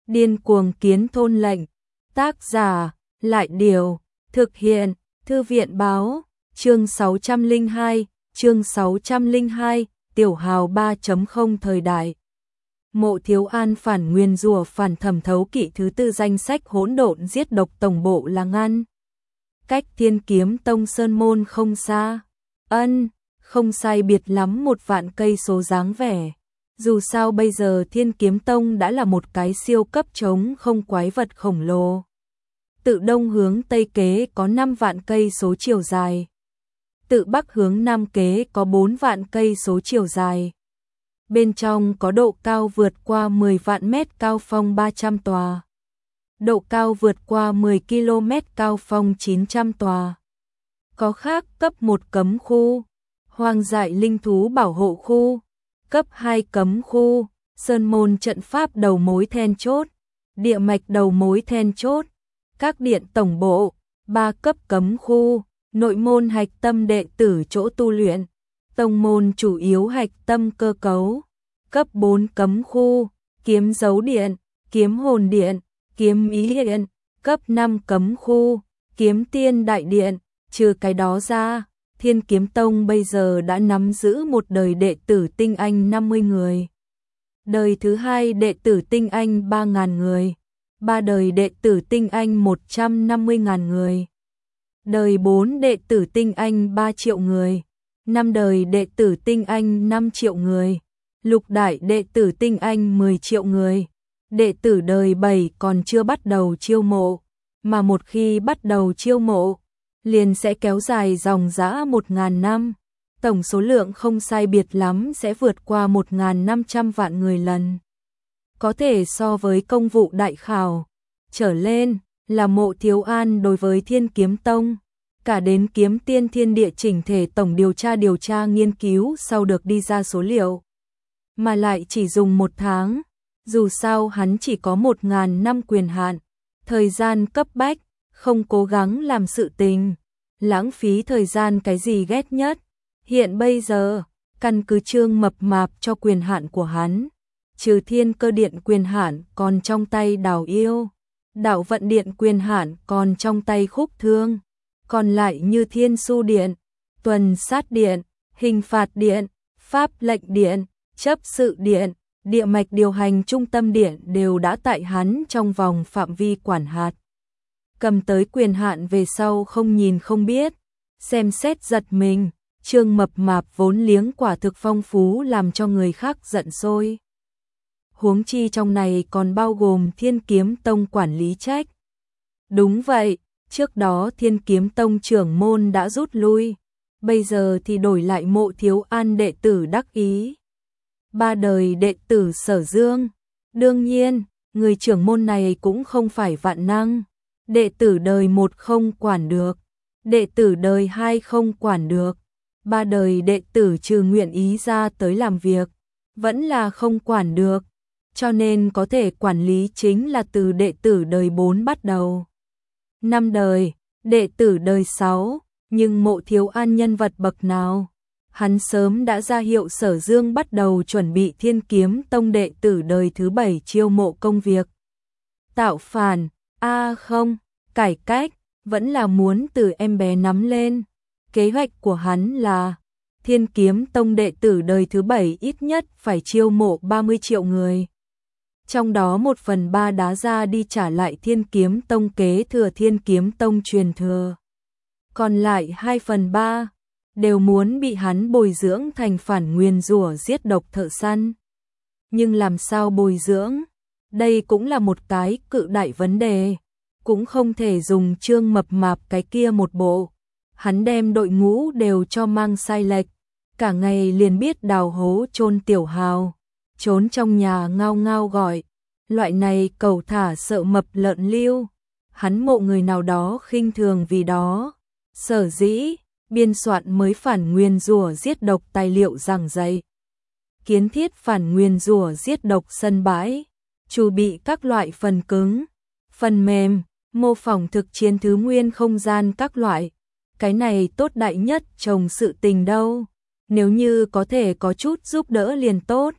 Điên cuồng kiến thôn lệnh. Tác giả, Lại Điều. Thực hiện, Thư viện báo. Chương 602, chương 602, Tiểu Hào 3.0 thời đại. Mộ Thiếu An phản nguyền rủa phản thẩm thấu kỵ thứ tư danh sách hỗn độn giết độc tổng bộ là ngăn. Cách Thiên Kiếm Tông Sơn Môn không xa. Không sai biệt lắm 1 vạn cây số dáng vẻ. Dù sao bây giờ Thiên Kiếm Tông đã là một cái siêu cấp trống không quái vật khổng lồ. Tự đông hướng tây kế có 5 vạn cây số chiều dài. Tự bắc hướng nam kế có 4 vạn cây số chiều dài. Bên trong có độ cao vượt qua 10 vạn mét, cao phong 300 tòa. Độ cao vượt qua 10 km, cao phong 900 tòa. Có khác cấp 1 cấm khu, hoang dại linh thú bảo hộ khu, cấp 2 cấm khu, sơn môn trận pháp đầu mối then chốt, địa mạch đầu mối then chốt, các điện tổng bộ, 3 cấp cấm khu, nội môn hạch tâm đệ tử chỗ tu luyện, tông môn chủ yếu hạch tâm cơ cấu, cấp 4 cấm khu, kiếm dấu điện, kiếm hồn điện, kiếm ý điện, cấp 5 cấm khu, kiếm tiên đại điện. Trừ cái đó ra, Thiên Kiếm Tông bây giờ đã nắm giữ một đời đệ tử tinh anh 50 người. Đời thứ 2 đệ tử tinh anh 3.000 người. 3 đời đệ tử tinh anh 150.000 người. Đời 4 đệ tử tinh anh 3 triệu người. 5 đời đệ tử tinh anh 5 triệu người. Lục đại đệ tử tinh anh 10 triệu người. Đệ tử đời 7 còn chưa bắt đầu chiêu mộ, mà một khi bắt đầu chiêu mộ, liền sẽ kéo dài dòng dã 1.000 năm. Tổng số lượng không sai biệt lắm sẽ vượt qua 1.500 vạn người lần. Có thể so với công vụ đại khảo trở lên là Mộ Thiếu An đối với Thiên Kiếm Tông, cả đến kiếm tiên thiên địa chỉnh thể tổng điều tra nghiên cứu sau được đi ra số liệu. Mà lại chỉ dùng 1 tháng, dù sao hắn chỉ có 1.000 năm quyền hạn, thời gian cấp bách, không cố gắng làm sự tình, lãng phí thời gian cái gì ghét nhất. Hiện bây giờ, căn cứ Trương Mập Mạp cho quyền hạn của hắn, trừ Thiên Cơ Điện quyền hạn còn trong tay Đào Yêu, Đạo Vận Điện quyền hạn còn trong tay Khúc Thương, còn lại như Thiên Su Điện, Tuần Sát Điện, Hình Phạt Điện, Pháp Lệnh Điện, Chấp Sự Điện, Địa Mạch Điều Hành Trung Tâm Điện đều đã tại hắn trong vòng phạm vi quản hạt. Cầm tới quyền hạn về sau không nhìn không biết, xem xét giật mình, Trương Mập Mạp vốn liếng quả thực phong phú làm cho người khác giận sôi. Huống chi trong này còn bao gồm Thiên Kiếm Tông quản lý trách. Đúng vậy, trước đó Thiên Kiếm Tông trưởng môn đã rút lui, bây giờ thì đổi lại Mộ Thiếu An đệ tử đắc ý. 3 đời đệ tử Sở Dương, đương nhiên, người trưởng môn này cũng không phải vạn năng. Đệ tử đời 1 không quản được, đệ tử đời 2 không quản được, 3 đời đệ tử trừ nguyện ý ra tới làm việc, vẫn là không quản được, cho nên có thể quản lý chính là từ đệ tử đời 4 bắt đầu. 5 đời, đệ tử đời 6, nhưng Mộ Thiếu An nhân vật bậc nào? Hắn sớm đã ra hiệu Sở Dương bắt đầu chuẩn bị Thiên Kiếm Tông đệ tử đời thứ 7 chiêu mộ công việc. Tạo phản, không, cải cách, vẫn là muốn từ em bé nắm lên. Kế hoạch của hắn là Thiên Kiếm Tông đệ tử đời thứ 7 ít nhất phải chiêu mộ 30 triệu người. Trong đó 1/3 đá ra đi trả lại Thiên Kiếm Tông kế thừa Thiên Kiếm Tông truyền thừa. Còn lại 2/3 đều muốn bị hắn bồi dưỡng thành phản nguyền rủa giết độc thợ săn. Nhưng làm sao bồi dưỡng? Đây cũng là một cái cự đại vấn đề. Cũng không thể dùng Trương Mập Mạp cái kia một bộ. Hắn đem đội ngũ đều cho mang sai lệch. Cả ngày liền biết đào hố chôn Tiểu Hào. Trốn trong nhà ngao ngao gọi. Loại này cầu thả sợ mập lợn lưu. Hắn mộ người nào đó khinh thường vì đó. Sở dĩ biên soạn mới phản nguyền rủa giết độc tài liệu giảng dạy. Kiến thiết phản nguyền rủa giết độc sân bãi. Chuẩn bị các loại phần cứng, phần mềm, mô phỏng thực chiến thứ nguyên không gian các loại. Cái này tốt đại nhất trồng sự tình đâu. Nếu như có thể có chút giúp đỡ liền tốt.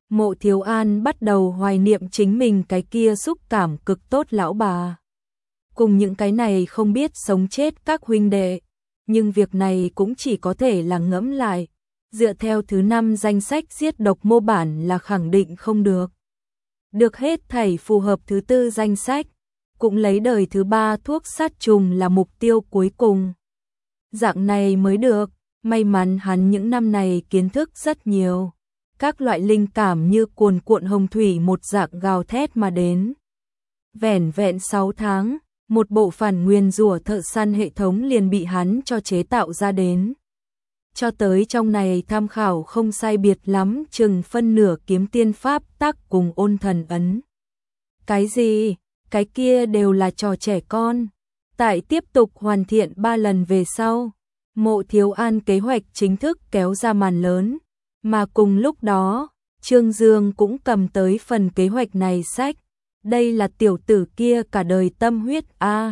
Mộ Thiếu An bắt đầu hoài niệm chính mình cái kia xúc cảm cực tốt lão bà. Cùng những cái này không biết sống chết các huynh đệ, nhưng việc này cũng chỉ có thể là ngẫm lại. Dựa theo thứ 5 danh sách giết độc mô bản là khẳng định không được. Được hết thảy phù hợp thứ 4 danh sách, cũng lấy đời thứ 3 thuốc sát trùng là mục tiêu cuối cùng. Dạng này mới được, may mắn hắn những năm này kiến thức rất nhiều. Các loại linh cảm như cuồn cuộn hồng thủy một dạng gào thét mà đến. Vẻn vẹn 6 tháng, một bộ phản nguyên rủa thợ săn hệ thống liền bị hắn cho chế tạo ra đến. Cho tới trong này tham khảo không sai biệt lắm, chừng phân nửa kiếm tiên pháp tắc cùng ôn thần ấn. Cái gì, cái kia đều là trò trẻ con. Tại tiếp tục hoàn thiện 3 lần về sau, Mộ Thiếu An kế hoạch chính thức kéo ra màn lớn. Mà cùng lúc đó, Trương Dương cũng cầm tới phần kế hoạch này sách. Đây là tiểu tử kia cả đời tâm huyết a.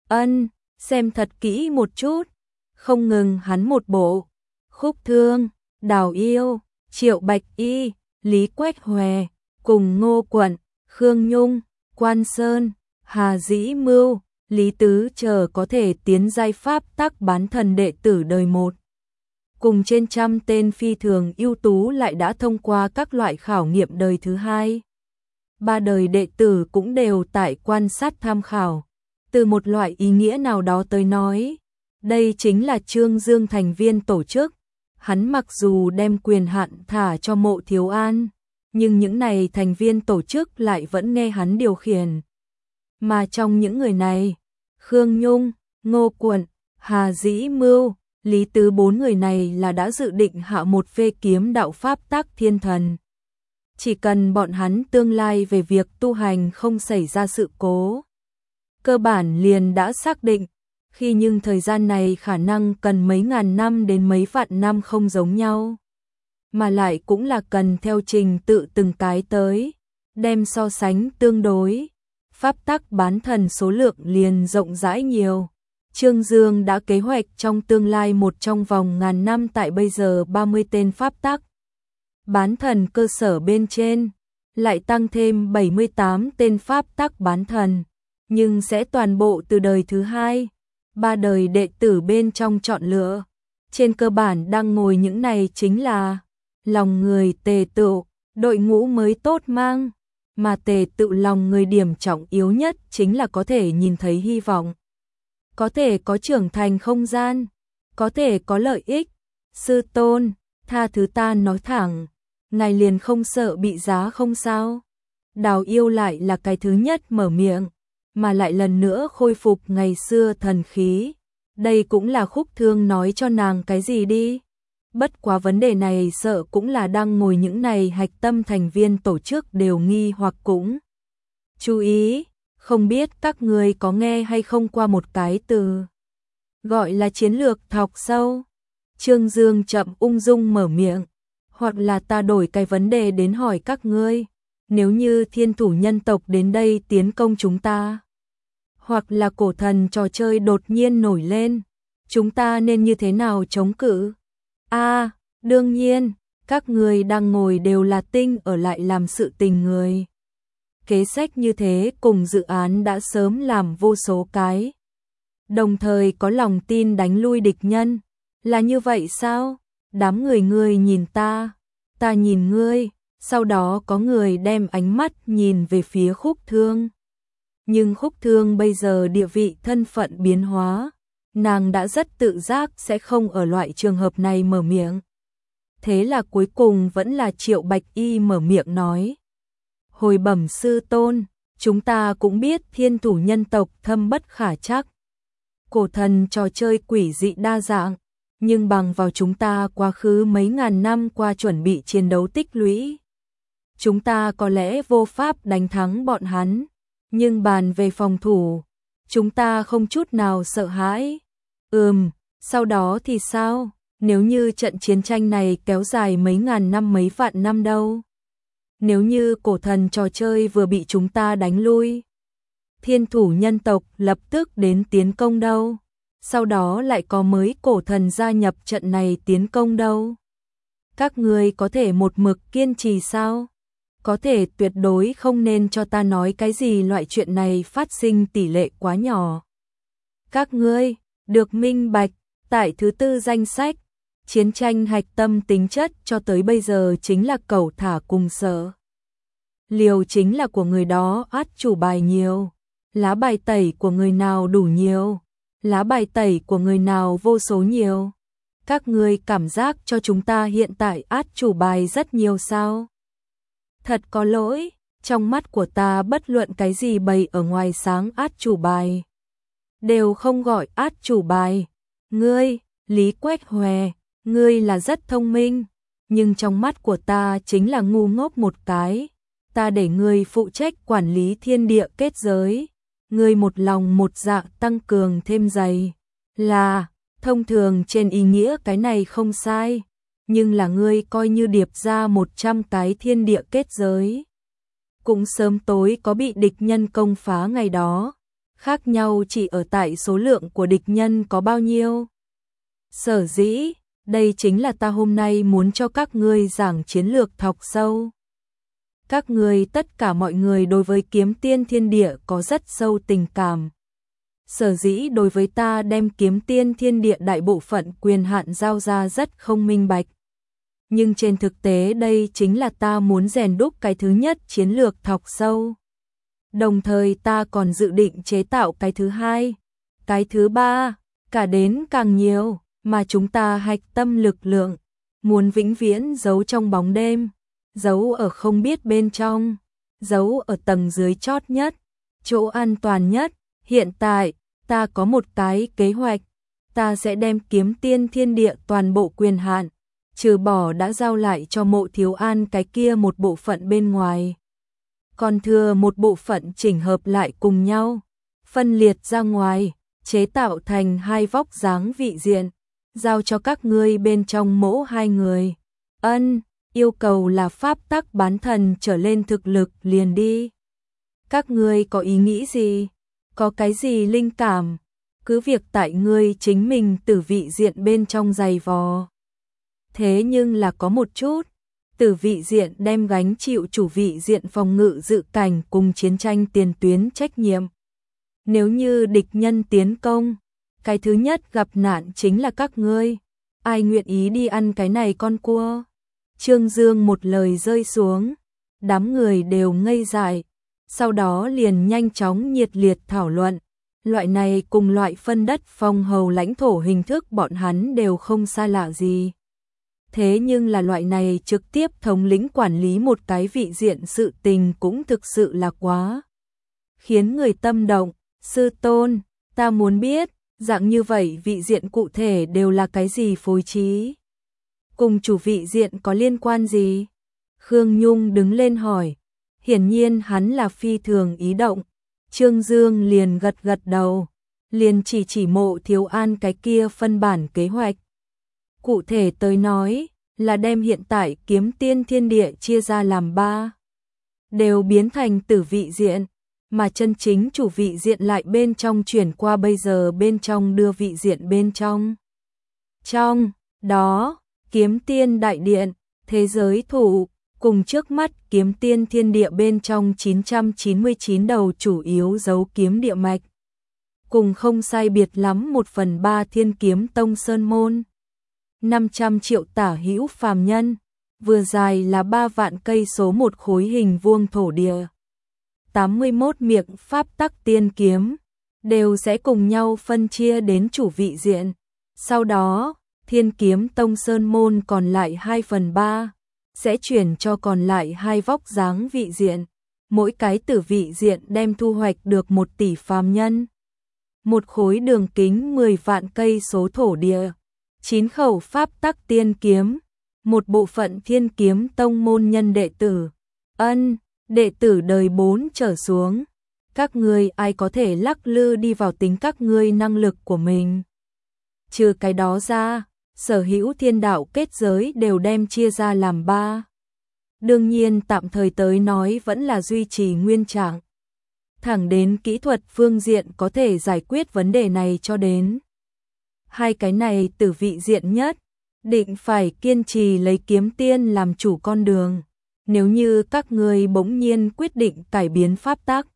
Xem thật kỹ một chút. Không ngừng hắn một bộ. Khúc Thương, Đào Yêu, Triệu Bạch Y, Lý Quách Hòe, cùng Ngô Quận, Khương Nhung, Quan Sơn, Hà Dĩ Mưu, Lý Tứ chờ có thể tiến giai pháp tắc bán thần đệ tử đời 1. Cùng trên trăm tên phi thường ưu tú lại đã thông qua các loại khảo nghiệm đời thứ 2. 3 đời đệ tử cũng đều tại quan sát tham khảo. Từ một loại ý nghĩa nào đó tới nói, đây chính là Trương Dương thành viên tổ chức. Hắn mặc dù đem quyền hạn thả cho Mộ Thiếu An, nhưng những này thành viên tổ chức lại vẫn nghe hắn điều khiển. Mà trong những người này, Khương Nhung, Ngô Quận, Hà Dĩ Mưu, Lý Tứ 4 người này là đã dự định hạ một phê kiếm đạo pháp tắc thiên thần. Chỉ cần bọn hắn tương lai về việc tu hành không xảy ra sự cố, cơ bản liền đã xác định, khi nhưng thời gian này khả năng cần mấy ngàn năm đến mấy vạn năm không giống nhau. Mà lại cũng là cần theo trình tự từng cái tới, đem so sánh tương đối. Pháp tắc bán thần số lượng liền rộng rãi nhiều. Trương Dương đã kế hoạch trong tương lai một trong vòng ngàn năm tại bây giờ 30 tên pháp tắc bán thần cơ sở bên trên, lại tăng thêm 78 tên pháp tắc bán thần, nhưng sẽ toàn bộ từ đời thứ 2, 3 đời đệ tử bên trong chọn lựa. Trên cơ bản đang ngồi những này chính là lòng người tề tựu, đội ngũ mới tốt mang, mà tề tựu lòng người điểm trọng yếu nhất chính là có thể nhìn thấy hy vọng. Có thể có trưởng thành không gian, có thể có lợi ích. Sư tôn, tha thứ ta nói thẳng, ngài liền không sợ bị giá không sao? Đào Yêu lại là cái thứ nhất mở miệng, mà lại lần nữa khôi phục ngày xưa thần khí. Đây cũng là Khúc Thương nói cho nàng cái gì đi. Bất quá vấn đề này sợ cũng là đang ngồi những này hạch tâm thành viên tổ chức đều nghi hoặc cũng chú ý. Không biết các người có nghe hay không qua một cái từ gọi là chiến lược thọc sâu. Trương Dương chậm ung dung mở miệng. Hoặc là ta đổi cái vấn đề đến hỏi các ngươi. Nếu như thiên thủ nhân tộc đến đây tiến công chúng ta, hoặc là cổ thần trò chơi đột nhiên nổi lên, chúng ta nên như thế nào chống cự? Đương nhiên, các người đang ngồi đều là tinh ở lại làm sự tình người. Kế sách như thế cùng dự án đã sớm làm vô số cái. Đồng thời có lòng tin đánh lui địch nhân. Là như vậy sao? Đám người nhìn ta nhìn ngươi. Sau đó có người đem ánh mắt nhìn về phía Khúc Thương. Nhưng Khúc Thương bây giờ địa vị thân phận biến hóa. Nàng đã rất tự giác sẽ không ở loại trường hợp này mở miệng. Thế là cuối cùng vẫn là Triệu Bạch Y mở miệng nói. Hồi bẩm sư tôn, chúng ta cũng biết thiên thủ nhân tộc thâm bất khả trắc. Cổ thần trò chơi quỷ dị đa dạng, nhưng bằng vào chúng ta quá khứ mấy ngàn năm qua chuẩn bị chiến đấu tích lũy, chúng ta có lẽ vô pháp đánh thắng bọn hắn, nhưng bàn về phòng thủ, chúng ta không chút nào sợ hãi. Sau đó thì sao? Nếu như trận chiến tranh này kéo dài mấy ngàn năm mấy vạn năm đâu? Nếu như cổ thần trò chơi vừa bị chúng ta đánh lui, thiên thủ nhân tộc lập tức đến tiến công đâu? Sau đó lại có mới cổ thần gia nhập trận này tiến công đâu? Các ngươi có thể một mực kiên trì sao? có thể tuyệt đối không nên cho ta nói cái gì loại chuyện này phát sinh tỷ lệ quá nhỏ. Các ngươi, được minh bạch, tại thứ tư danh sách, chiến tranh hạch tâm tính chất cho tới bây giờ chính là cẩu thả cùng sở. Liều chính là của người đó át chủ bài nhiều, lá bài tẩy của người nào đủ nhiều, lá bài tẩy của người nào vô số nhiều. Các ngươi cảm giác cho chúng ta hiện tại át chủ bài rất nhiều sao? Thật có lỗi, trong mắt của ta bất luận cái gì bày ở ngoài sáng át chủ bài đều không gọi át chủ bài. Ngươi, Lý Quách Hòe, ngươi là rất thông minh, nhưng trong mắt của ta chính là ngu ngốc một cái. Ta để ngươi phụ trách quản lý thiên địa kết giới, ngươi một lòng một dạ tăng cường thêm dày. Là, thông thường trên ý nghĩa cái này không sai, nhưng là ngươi coi như điệp ra 100 cái thiên địa kết giới. Cũng sớm tối có bị địch nhân công phá ngày đó, khác nhau chỉ ở tại số lượng của địch nhân có bao nhiêu. Sở dĩ, đây chính là ta hôm nay muốn cho các ngươi giảng chiến lược thọc sâu. Các ngươi tất cả mọi người đối với kiếm tiên thiên địa có rất sâu tình cảm. Sở dĩ đối với ta đem kiếm tiên thiên địa đại bộ phận quyền hạn giao ra rất không minh bạch. Nhưng trên thực tế đây chính là ta muốn rèn đúc cái thứ nhất chiến lược thọc sâu. Đồng thời ta còn dự định chế tạo cái thứ hai, cái thứ ba, cả đến càng nhiều, mà chúng ta hạch tâm lực lượng, muốn vĩnh viễn giấu trong bóng đêm, giấu ở không biết bên trong, giấu ở tầng dưới chót nhất, chỗ an toàn nhất. Hiện tại, ta có một cái kế hoạch, ta sẽ đem kiếm tiên thiên địa toàn bộ quyền hạn, trừ bỏ đã giao lại cho Mộ Thiếu An cái kia một bộ phận bên ngoài. Còn thừa một bộ phận chỉnh hợp lại cùng nhau, phân liệt ra ngoài, chế tạo thành hai vóc dáng vị diện, giao cho các ngươi bên trong mỗi hai người. Yêu cầu là pháp tắc bán thần trở lên thực lực liền đi. Các ngươi có ý nghĩ gì? Có cái gì linh cảm? Cứ việc tại ngươi chính mình tử vị diện bên trong dày vò. Thế nhưng là có một chút, tử vị diện đem gánh chịu chủ vị diện phòng ngự dự cảnh cùng chiến tranh tiền tuyến trách nhiệm. Nếu như địch nhân tiến công, cái thứ nhất gặp nạn chính là các ngươi. Ai nguyện ý đi ăn cái này con cua? Trương Dương một lời rơi xuống, đám người đều ngây dại, sau đó liền nhanh chóng nhiệt liệt thảo luận. Loại này cùng loại phân đất phong hầu lãnh thổ hình thức bọn hắn đều không xa lạ gì. Thế nhưng là loại này trực tiếp thống lĩnh quản lý một cái vị diện sự tình cũng thực sự là quá khiến người tâm động. Sư tôn, ta muốn biết, dạng như vậy vị diện cụ thể đều là cái gì phối trí? Cùng chủ vị diện có liên quan gì? Khương Nhung đứng lên hỏi. Hiển nhiên hắn là phi thường ý động. Trương Dương liền gật gật đầu, liền chỉ Mộ Thiếu An cái kia phân bản kế hoạch. Cụ thể tới nói, là đem hiện tại kiếm tiên thiên địa chia ra làm 3, đều biến thành tử vị diện, mà chân chính chủ vị diện lại bên trong chuyển qua bây giờ bên trong đưa vị diện bên trong. Trong đó, kiếm tiên đại điện, thế giới thủ, cùng trước mắt kiếm tiên thiên địa bên trong 999 đầu chủ yếu dấu kiếm địa mạch. Cùng không sai biệt lắm 1/3 thiên kiếm tông sơn môn. 500 triệu tả hữu phàm nhân, vừa dài là 3 vạn cây số một khối hình vuông thổ địa. 81 miệng pháp tắc tiên kiếm, đều sẽ cùng nhau phân chia đến chủ vị diện. Sau đó, thiên kiếm tông sơn môn còn lại 2/3, sẽ chuyển cho còn lại 2 vóc dáng vị diện. Mỗi cái tử vị diện đem thu hoạch được 1 tỷ phàm nhân. Một khối đường kính 10 vạn cây số thổ địa. 9 khẩu pháp tắc tiên kiếm, một bộ phận thiên kiếm tông môn nhân đệ tử. Đệ tử đời 4 trở xuống. Các ngươi ai có thể lắc lư đi vào tính các ngươi năng lực của mình. Trừ cái đó ra, sở hữu thiên đạo kết giới đều đem chia ra làm 3. Đương nhiên tạm thời tới nói vẫn là duy trì nguyên trạng. Thẳng đến kỹ thuật phương diện có thể giải quyết vấn đề này cho đến. Hai cái này tử vị diện nhất, định phải kiên trì lấy kiếm tiên làm chủ con đường. nếu như các ngươi bỗng nhiên quyết định cải biến pháp tắc,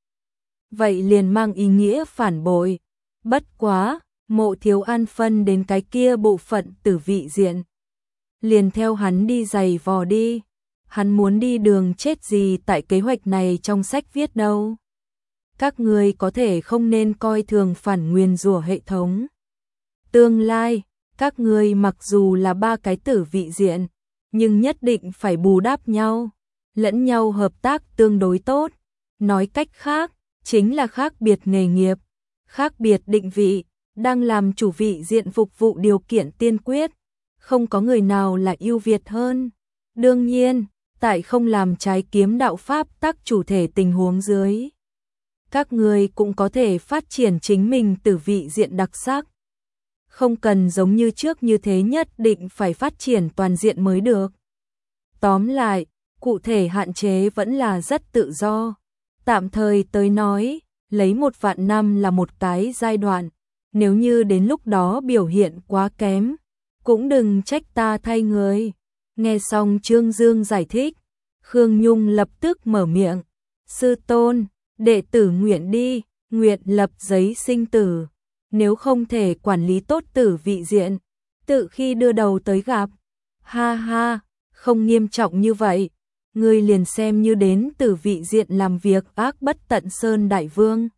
vậy liền mang ý nghĩa phản bội. Bất quá, Mộ Thiếu An phân đến cái kia bộ phận tử vị diện, liền theo hắn đi giày vò đi. Hắn muốn đi đường chết gì tại kế hoạch này trong sách viết đâu. Các ngươi có thể không nên coi thường phản nguyền rủa hệ thống. Tương lai, các ngươi mặc dù là 3 cái tử vị diện, nhưng nhất định phải bù đắp nhau, lẫn nhau hợp tác tương đối tốt. Nói cách khác, chính là khác biệt nghề nghiệp, khác biệt định vị, đang làm chủ vị diện phục vụ điều kiện tiên quyết, không có người nào là ưu việt hơn. Đương nhiên, tại không làm trái kiếm đạo pháp tắc chủ thể tình huống dưới, các ngươi cũng có thể phát triển chính mình tử vị diện đặc sắc. Không cần giống như trước như thế nhất định phải phát triển toàn diện mới được. Tóm lại, cụ thể hạn chế vẫn là rất tự do. Tạm thời tới nói, lấy 1 vạn năm là một cái giai đoạn. Nếu như đến lúc đó biểu hiện quá kém, cũng đừng trách ta thay người. Nghe xong Trương Dương giải thích, Khương Nhung lập tức mở miệng. Sư tôn, đệ tử nguyện đi, nguyện lập giấy sinh tử. Nếu không thể quản lý tốt tử vị diện, tự khi đưa đầu tới gặp. Ha ha, không nghiêm trọng như vậy. Ngươi liền xem như đến tử vị diện làm việc ác bất tận Sơn Đại Vương.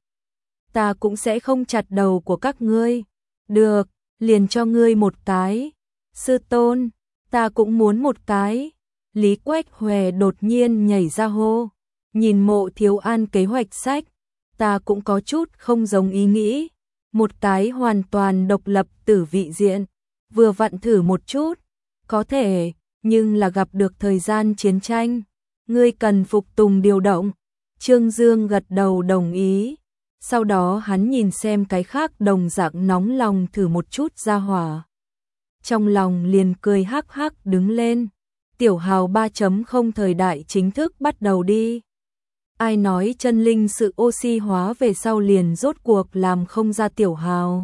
Ta cũng sẽ không chặt đầu của các ngươi. Được, liền cho ngươi một cái. Sư tôn, ta cũng muốn một cái. Lý Quách Hòe đột nhiên nhảy ra hô. Nhìn Mộ Thiếu An kế hoạch sách, ta cũng có chút không giống ý nghĩ. Một cái hoàn toàn độc lập tử vị diện, vừa vặn thử một chút, có thể, nhưng là gặp được thời gian chiến tranh, ngươi cần phục tùng điều động. Trương Dương gật đầu đồng ý, sau đó hắn nhìn xem cái khác đồng dạng nóng lòng thử một chút ra hỏa. Trong lòng liền cười hắc hắc đứng lên, Tiểu Hào 3.0 thời đại chính thức bắt đầu đi. Ai nói chân linh sự oxy hóa về sau liền rốt cuộc làm không ra Tiểu Hào?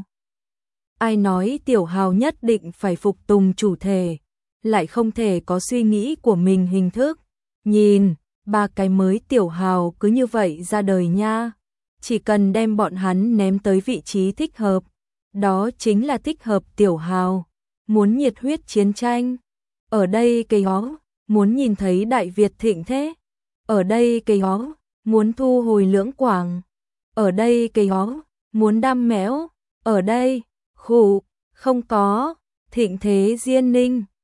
Ai nói Tiểu Hào nhất định phải phục tùng chủ thể, lại không thể có suy nghĩ của mình hình thức? Nhìn, 3 cái mới Tiểu Hào cứ như vậy ra đời nha. Chỉ cần đem bọn hắn ném tới vị trí thích hợp, đó chính là thích hợp Tiểu Hào. Muốn nhiệt huyết chiến tranh, ở đây cây ó, muốn nhìn thấy Đại Việt thịnh thế, ở đây cây ó, muốn thu hồi Lưỡng Quảng, ở đây cây ó, muốn đam mẽo, ở đây, khủ, không có, thịnh thế Diên Ninh.